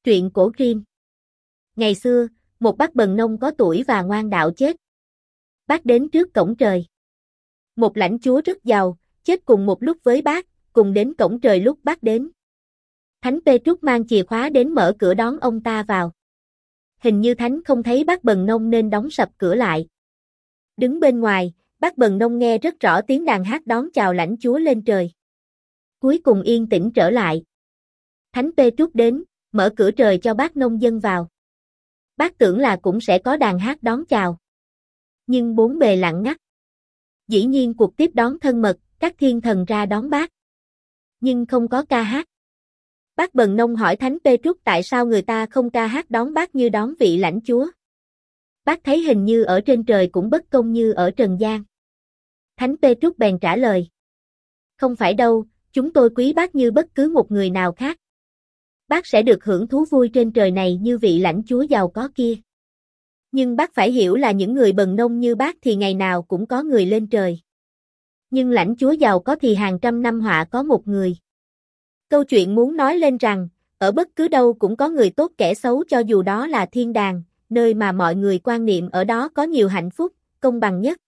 Truyện cổ Grimm. Ngày xưa, một bác bần nông có tuổi và ngoan đạo chết. Bác đến trước cổng trời. Một lãnh chúa rất giàu, chết cùng một lúc với bác, cùng đến cổng trời lúc bác đến. Thánh Petrus mang chìa khóa đến mở cửa đón ông ta vào. Hình như thánh không thấy bác bần nông nên đóng sập cửa lại. Đứng bên ngoài, bác bần nông nghe rất rõ tiếng đàn hát đón chào lãnh chúa lên trời. Cuối cùng yên tĩnh trở lại. Thánh Petrus đến, mở cửa trời cho bác nông dân vào. Bác tưởng là cũng sẽ có đàn hát đón chào. Nhưng bốn bề lặng ngắt. Dĩ nhiên cuộc tiếp đón thân mật, các thiên thần ra đón bác. Nhưng không có ca hát. Bác bần nông hỏi Thánh Petrus tại sao người ta không ca hát đón bác như đón vị lãnh chúa. Bác thấy hình như ở trên trời cũng bất công như ở trần gian. Thánh Petrus bèn trả lời. Không phải đâu, chúng tôi quý bác như bất cứ một người nào khác. Bác sẽ được hưởng thú vui trên trời này như vị lãnh chúa giàu có kia. Nhưng bác phải hiểu là những người bần nông như bác thì ngày nào cũng có người lên trời. Nhưng lãnh chúa giàu có thì hàng trăm năm họa có một người. Câu chuyện muốn nói lên rằng, ở bất cứ đâu cũng có người tốt kẻ xấu cho dù đó là thiên đàng, nơi mà mọi người quan niệm ở đó có nhiều hạnh phúc, công bằng nhất.